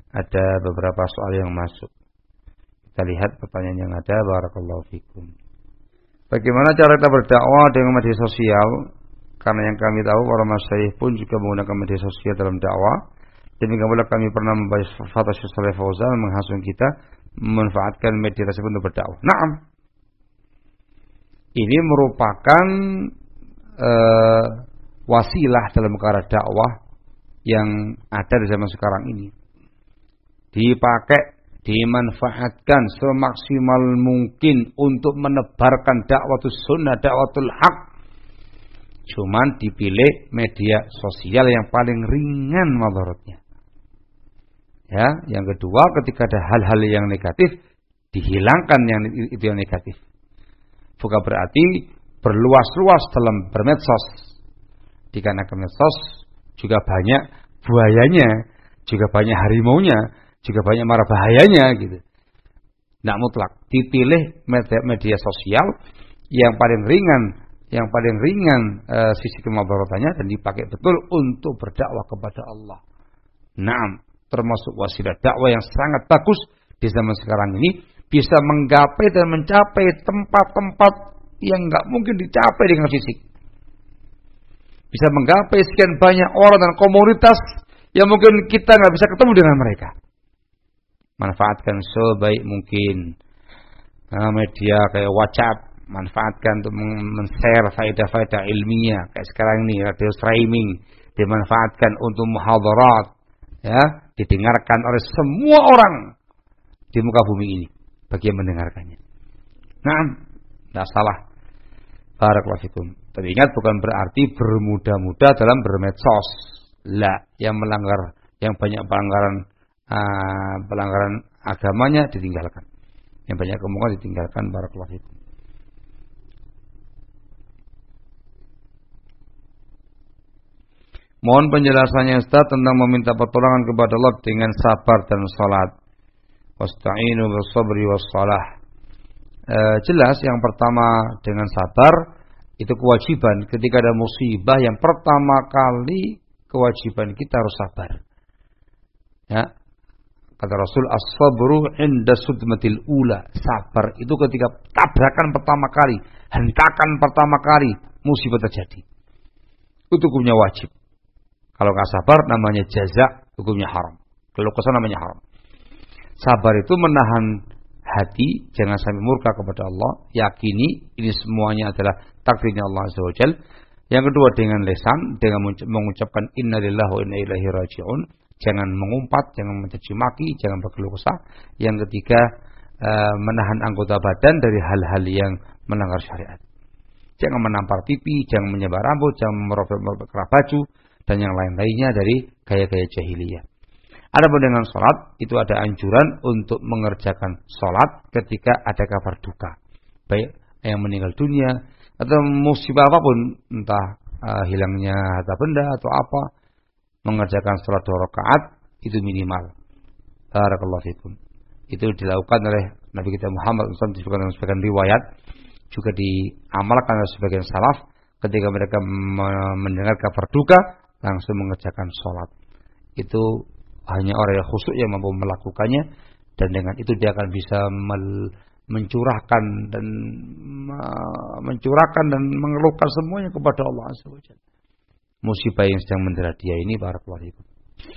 ada beberapa soal yang masuk. Kita lihat pertanyaan yang ada. Barakallahu fikum. Bagaimana cara kita berdakwah dengan media sosial? Karena yang kami tahu para masyayikh pun juga menggunakan media sosial dalam dakwah. Demikian pula kami pernah membahas fatwa Syekh Shalih Fauzan menghasung kita memanfaatkan media tersebut untuk berdakwah. Naam. Ini merupakan wasilah dalam perkara dakwah yang ada di zaman sekarang ini. Dipakai, dimanfaatkan semaksimal mungkin untuk menebarkan dakwatus sunnah, dakwatul haq. Cuman dipilih media sosial yang paling ringan madaratnya. Ya, yang kedua ketika ada hal-hal yang negatif dihilangkan yang itu yang negatif. Bukan berarti berluas-luas dalam bermedsos. Dikarenakan medsos juga banyak buayanya, juga banyak harimaunya, juga banyak mara bahayanya gitu. Tidak mutlak. Dipilih media sosial yang paling ringan sisi kemudaratannya dan dipakai betul untuk berdakwah kepada Allah. Naam, termasuk wasilah dakwah yang sangat bagus di zaman sekarang ini, bisa menggapai dan mencapai tempat-tempat yang nggak mungkin dicapai dengan fisik. Bisa menggapai sekian banyak orang dan komunitas yang mungkin kita nggak bisa ketemu dengan mereka. Manfaatkan sebaik mungkin media kayak WhatsApp, manfaatkan untuk men-share faedah-faedah ilmiah kayak sekarang ini radio streaming, dimanfaatkan untuk muhadharat, ya, didengarkan oleh semua orang di muka bumi ini bagi yang mendengarkannya. Nah, tidak salah. Barakallahu fikum. Tapi ingat, bukan berarti bermudah-mudah dalam bermedsos. Lah, yang banyak pelanggaran agamanya ditinggalkan. Yang banyak kemungkinan ditinggalkan. Barakallahu fikum. Mohon penjelasannya Ustaz tentang meminta pertolongan kepada Allah dengan sabar dan salat. Wasta'inu bis-sabri was-shalah. Jelas yang pertama dengan sabar itu kewajiban. Ketika ada musibah yang pertama kali kewajiban kita harus sabar. Ya. Kata Rasul, as-sabru inda sudmatil ula. Sabar itu ketika tabrakan pertama kali, hentakan pertama kali musibah terjadi. Itu hukumnya wajib. Kalau nggak sabar namanya jaza, hukumnya haram. Kalau kesana namanya haram. Sabar itu menahan hati, jangan sampai murka kepada Allah. Yakini ini semuanya adalah takdirnya Allah Azza wa Jalla. Yang kedua dengan lisan, dengan mengucapkan inna lillahi wa inna ilaihi raji'un. Jangan mengumpat, jangan mencaci maki, jangan berkeluh kesah. Yang ketiga menahan anggota badan dari hal-hal yang melanggar syariat. Jangan menampar pipi, jangan menyebar rambut, jangan merobek kerah baju dan yang lain-lainnya dari gaya-gaya jahiliyah. Adapun dengan sholat, itu ada anjuran untuk mengerjakan sholat ketika ada kabar duka. Baik yang meninggal dunia, atau musibah apapun, entah hilangnya harta benda atau apa, mengerjakan sholat 2 rakaat, itu minimal. Barakallahu fikum. Itu dilakukan oleh Nabi kita Muhammad SAW, disebutkan dalam sebagian riwayat, juga diamalkan oleh sebagian salaf, ketika mereka mendengar kabar duka, langsung mengerjakan sholat. Itu hanya orang yang khusyuk yang mampu melakukannya, dan dengan itu dia akan bisa mencurahkan dan mengeluhkan semuanya kepada Allah Azza wa Jalla. Musibah yang sedang mendera dia ini, barakallahu fikum.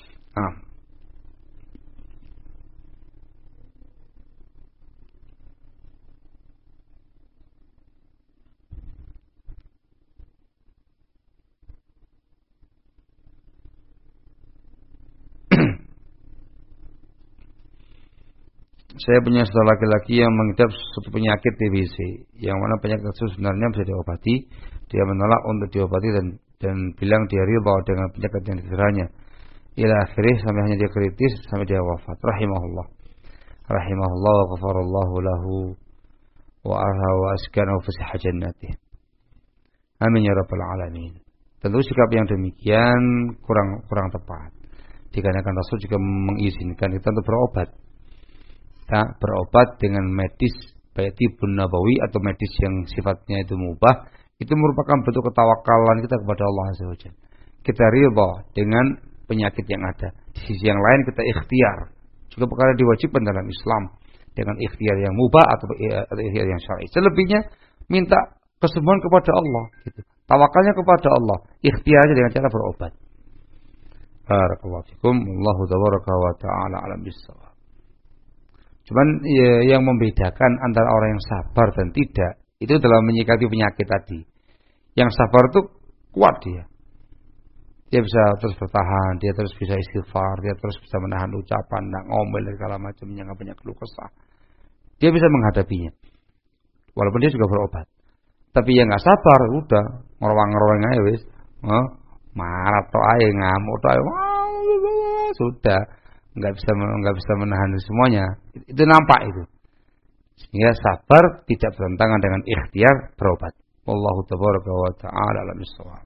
Saya punya saudara laki-laki yang mengidap suatu penyakit TBC, yang mana penyakit itu sebenarnya bisa diobati. Dia menolak untuk diobati dan bilang dia ridha dengan penyakit yang dideranya. Ila akhirih, sampai hanya dia kritis sampai dia wafat. Rahimahullah wa ghafarallahu lahu wa arha wa askanahu fi sihah jannatih. Amin ya rabbal alamin. Tentu sikap yang demikian kurang tepat. Dikarenakan Rasul juga mengizinkan kita untuk berobat. Berobat dengan medis, baik tibun nabawi atau medis yang sifatnya itu mubah, itu merupakan bentuk ketawakalan kita kepada Allah Azza wa Jalla. Kita ridha dengan penyakit yang ada. Di sisi yang lain kita ikhtiar juga perkara diwajibkan dalam Islam dengan ikhtiar yang mubah atau ikhtiar yang syar'i. Selebihnya minta kesembuhan kepada Allah gitu. Tawakalnya kepada Allah, ikhtiar aja dengan cara berobat. Barakallahu fikum, wallahu tabaraka wa ta'ala alam bissawab. Cuman yang membedakan antara orang yang sabar dan tidak itu dalam menyikapi penyakit tadi. Yang sabar itu kuat dia. Dia bisa terus bertahan, dia terus bisa istighfar, dia terus bisa menahan ucapan, dan ngomel dan segala macamnya, nggak banyak keluh kesah. Dia bisa menghadapinya, walaupun dia juga berobat. Tapi yang nggak sabar, udah ngerowang aja wis, marah toh aja, ngamuk toh aja, sudah nggak bisa menahan semuanya. Itu nampak itu. Sehingga sabar tidak bertentangan dengan ikhtiar berobat. Wallahu tabaraka wa ta'ala alam bissawab.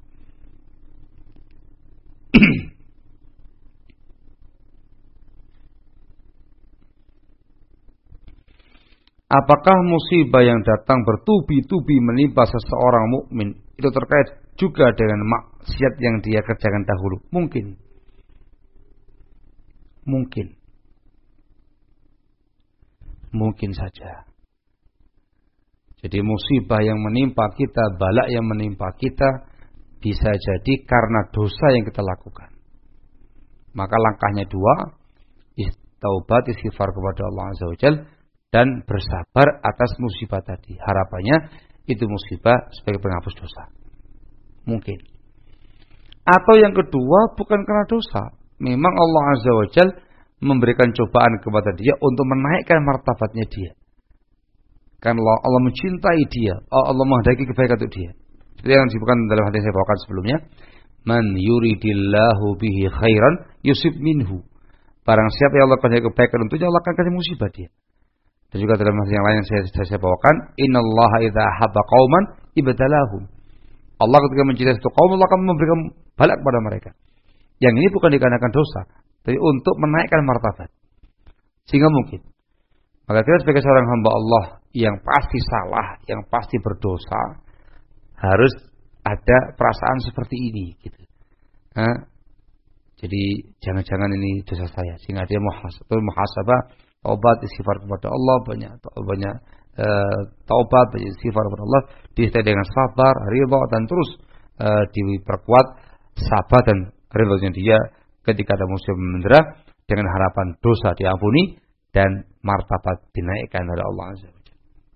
Apakah musibah yang datang bertubi-tubi menimpa seseorang mukmin itu terkait juga dengan maksiat yang dia kerjakan dahulu? Mungkin. Mungkin saja. Jadi musibah yang menimpa kita, bala yang menimpa kita bisa jadi karena dosa yang kita lakukan. Maka langkahnya dua, taubat istighfar kepada Allah Azza wa Jalla dan bersabar atas musibah tadi. Harapannya itu musibah sebagai penghapus dosa. Mungkin. Atau yang kedua bukan karena dosa. Memang Allah Azza wa Jalla memberikan cobaan kepada dia untuk menaikkan martabatnya dia. Kan Allah mencintai dia, Allah menghendaki kebaikan untuk dia. Seperti yang disebutkan dalam hadis yang saya bawakan sebelumnya, man yuridillahu bihi khairan yusib minhu. Barang siapa yang Allah kehendaki kebaikan untuknya, Allah akan kasih musibah dia. Dan juga dalam hadis yang lain yang saya bawakan, innallaha idza ahabba qauman ibtalahum. Allah ketika mencintai satu kaum, Allah akan memberikan balak kepada mereka. Yang ini bukan dikarenakan dosa, tapi untuk menaikkan martabat. Sehingga mungkin maka kita sebagai seorang hamba Allah yang pasti salah, yang pasti berdosa, harus ada perasaan seperti ini gitu. Jadi jangan-jangan ini dosa saya, sehingga dia muhasabah, taubat, istighfar kepada Allah, banyak taubat, banyak istighfar kepada Allah, disertai dengan sabar, ridha, dan terus diperkuat sabar dan ridhanya dia ketika ada musibah mendera dengan harapan dosa diampuni dan martabat dinaikkan oleh Allah Azza wa Jalla.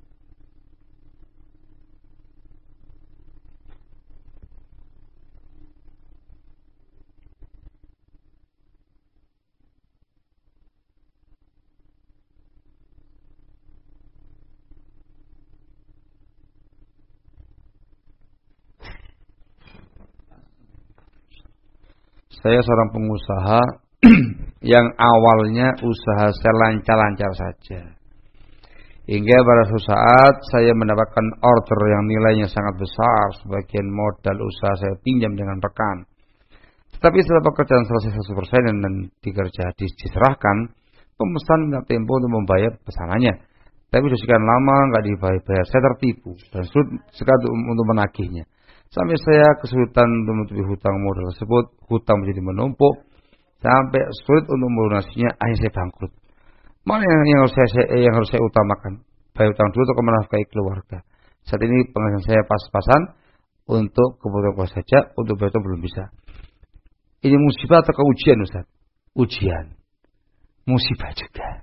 Saya seorang pengusaha yang awalnya usaha saya lancar-lancar saja. Hingga pada suatu saat saya mendapatkan order yang nilainya sangat besar. Sebagian modal usaha saya pinjam dengan rekan. Tetapi setelah pekerjaan selesai 100% dan diserahkan, pemesan minta tempo untuk membayar pesanannya. Tapi sudah sekian lama nggak dibayar, saya tertipu dan sulit sekali untuk menagihnya. Sampai saya kesulitan untuk menutupi hutang modal tersebut, hutang menjadi menumpuk, sampai sulit untuk melunasinya, akhirnya saya bangkrut. Mana yang harus saya utamakan? Bayar hutang dulu atau menafkahi keluarga? Saat ini penghasilan saya pas-pasan untuk kebutuhan keluarga saja, untuk bayar hutang belum bisa. Ini musibah atau ujian, Ustaz? Ujian. Musibah juga.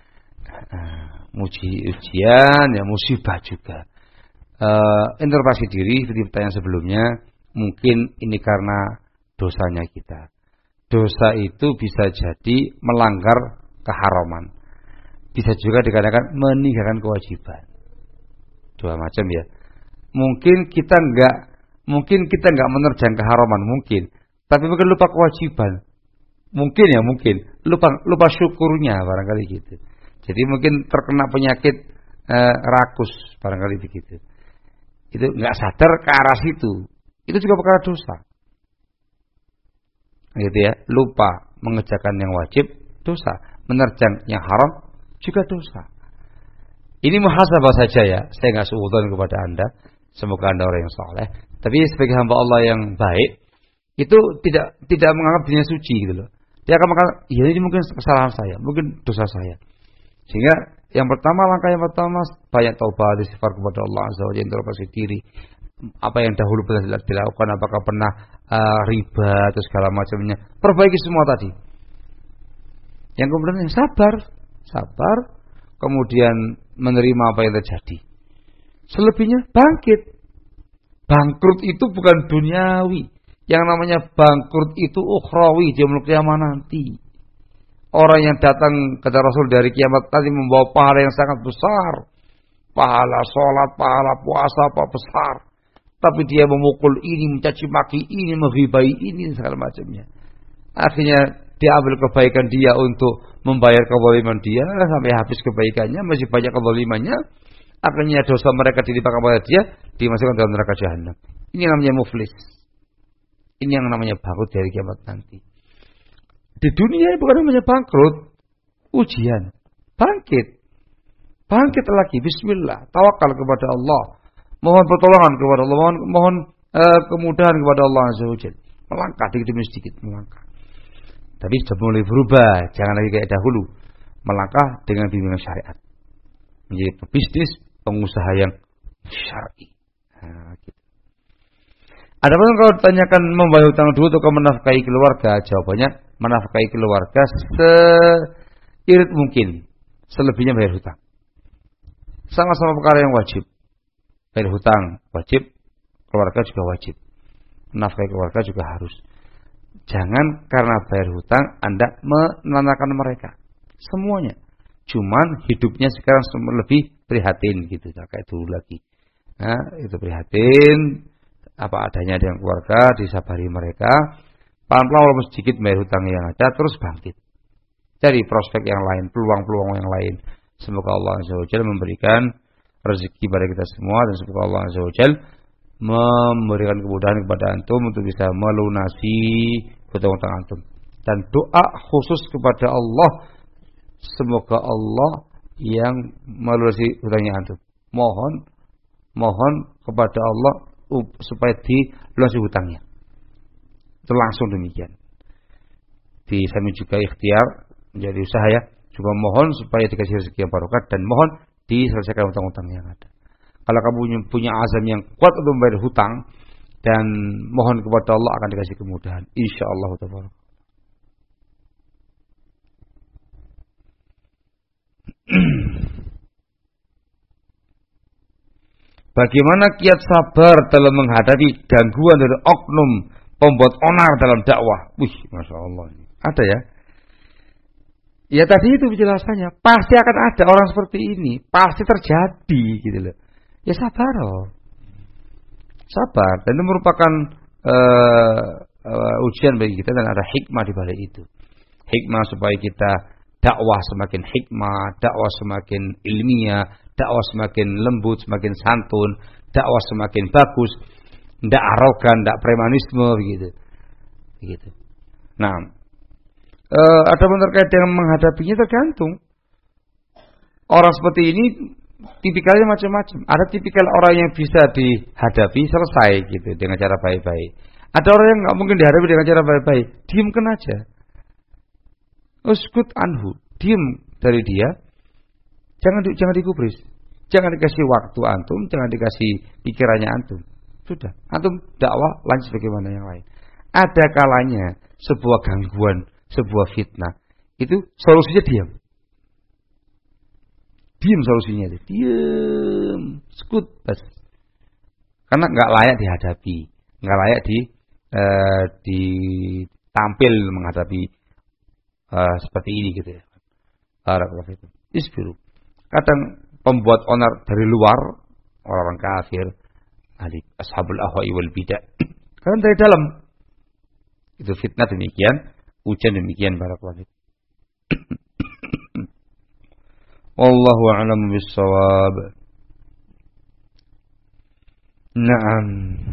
Ujian, ya musibah juga. Interpretasi diri seperti pertanyaan sebelumnya, mungkin ini karena dosanya kita. Dosa itu bisa jadi melanggar keharaman, bisa juga dikatakan meninggalkan kewajiban. Dua macam ya. Mungkin kita nggak menerjang keharaman mungkin, tapi mungkin lupa kewajiban. Mungkin lupa syukurnya barangkali gitu. Jadi mungkin terkena penyakit rakus barangkali begitu. Itu nggak sadar ke arah situ. Itu juga perkara dosa. Gitu ya, lupa mengerjakan yang wajib, dosa. Menerjang yang haram juga dosa. Ini muhasabah saja ya. Saya nggak suudzon kepada Anda. Semoga Anda orang yang saleh. Tapi sebagai hamba Allah yang baik, itu tidak menganggap dirinya suci gitu loh. Dia akan mengatakan, ya ini mungkin kesalahan saya, mungkin dosa saya. Sehingga langkah yang pertama banyak taubat, istighfar kepada Allah Azza wa Jalla, introspeksi diri. Apa yang dahulu pernah dilakukan, apakah pernah riba atau segala macamnya, perbaiki semua tadi. Yang kemudian sabar, kemudian menerima apa yang terjadi. Selebihnya bangkit. Bangkrut itu bukan duniawi. Yang namanya bangkrut itu ukhrawi, di yaumul qiyamah nanti. Orang yang datang kata Rasul dari kiamat tadi membawa pahala yang sangat besar. Pahala sholat, pahala puasa, apa besar. Tapi dia memukul ini, mencaci maki ini, menghibai ini, segala macamnya. Akhirnya dia ambil kebaikan dia untuk membayar kezaliman dia, sampai habis kebaikannya, masih banyak kezalimannya. Akhirnya dosa mereka dilimpahkan kepada dia, dimasukkan dalam neraka jahanam. Ini yang namanya muflis. Ini yang namanya bangkrut dari kiamat nanti. Di dunia bukan namanya bangkrut, ujian, bangkit lagi. Bismillah, tawakal kepada Allah, mohon pertolongan kepada Allah, mohon kemudahan kepada Allah Azza wa Jalla. Melangkah dikit demi sedikit, melangkah. Tapi sudah mulai berubah, jangan lagi kayak dahulu. Melangkah dengan bimbingan syariat, menjadi pebisnis, pengusaha yang syar'i. Nah, gitu. Adapun kalau ditanyakan membayar hutang dulu atau menafkahi keluarga, jawabannya menafkahi keluarga seirit mungkin, selebihnya bayar hutang. Sama-sama perkara yang wajib. Bayar hutang wajib, keluarga juga wajib. Menafkahi keluarga juga harus. Jangan karena bayar hutang Anda menanyakan mereka. Semuanya. Cuman hidupnya sekarang lebih prihatin gitu, kayak dulu lagi. Nah, itu prihatin, apa adanya dengan keluarga, disabari mereka. Pelan-pelan walaupun sedikit bayar hutang yang ada, terus bangkit. Cari prospek yang lain, peluang-peluang yang lain. Semoga Allah Azza wa Jalla memberikan rezeki pada kita semua, dan semoga Allah Azza wa Jalla memberikan kemudahan kepada antum untuk bisa melunasi hutang-hutang antum. Dan doa khusus kepada Allah, semoga Allah yang melunasi hutangnya antum. Mohon kepada Allah supaya dilunasi hutangnya. Itu langsung demikian. Di kami juga ikhtiar menjadi usaha ya, juga mohon supaya dikasih rezeki yang barokah, dan mohon diselesaikan hutang-hutang yang ada. Kalau kamu punya azam yang kuat untuk membayar hutang, dan mohon kepada Allah, akan dikasih kemudahan, insyaallah taala. Bagaimana kiat sabar dalam menghadapi gangguan dari oknum pembuat onar dalam dakwah? Wih, masya Allah, ada ya. Ya tadi itu penjelasannya, pasti akan ada orang seperti ini, pasti terjadi gitu loh. Ya sabar loh. Sabar, dan itu merupakan ujian bagi kita, dan ada hikmah di balik itu. Hikmah supaya kita dakwah semakin hikmah, dakwah semakin ilmiah, dakwah semakin lembut, semakin santun, dakwah semakin bagus, tidak arogan, tidak premanisme begitu. Begitu. Nah, ada pun terkait dengan menghadapinya tergantung. Orang seperti ini tipikalnya macam-macam. Ada tipikal orang yang bisa dihadapi selesai gitu dengan cara baik-baik. Ada orang yang nggak mungkin dihadapi dengan cara baik-baik. Diamkan aja. Uskut anhu, diam dari dia. Jangan digubris. Jangan dikasih waktu antum, jangan dikasih pikirannya antum. Sudah, antum dakwah lanjut bagaimana yang lain. Ada kalanya sebuah gangguan, sebuah fitnah, itu solusinya diam. Diam solusinya itu. Diam, skut bas. Karena nggak layak dihadapi, nggak layak ditampil menghadapi seperti ini gitu ya. Barakallahu fikum. Isbiru. Kadang pembuat onar dari luar, orang-orang kafir, ahli ashabul ahwa'i wal bidah. Kadang dari dalam. Itu fitnah demikian, ujian demikian, barakallahu fikum. Wallahu a'lam bis-shawab. Naam.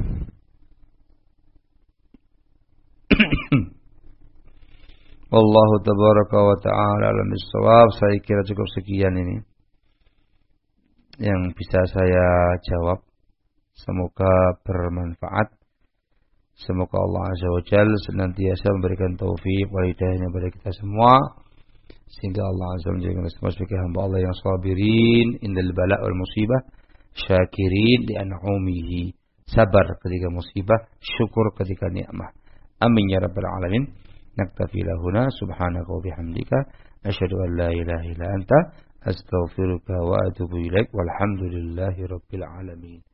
Wallahu tabaraka wa ta'ala a'lam bis-shawab. Saya kira cukup sekian ini yang bisa saya jawab. Semoga bermanfaat. Semoga Allah Azza wa Jalla senantiasa memberikan taufik wal hidayahnya kepada kita semua, sehingga Allah Azza wa Jalla menjadikan kita sebagai hamba Allah yang sabirin indal bala wal musibah, syakirin li an'umihi, sabar ketika musibah, syukur ketika nikmat. Amin ya rabbal alamin. Naktafi lahuna subhanaka wa bihamdika asyhadu an la ilaha illa anta astaghfiruka wa atubu ilaik walhamdulillahi rabbil alamin.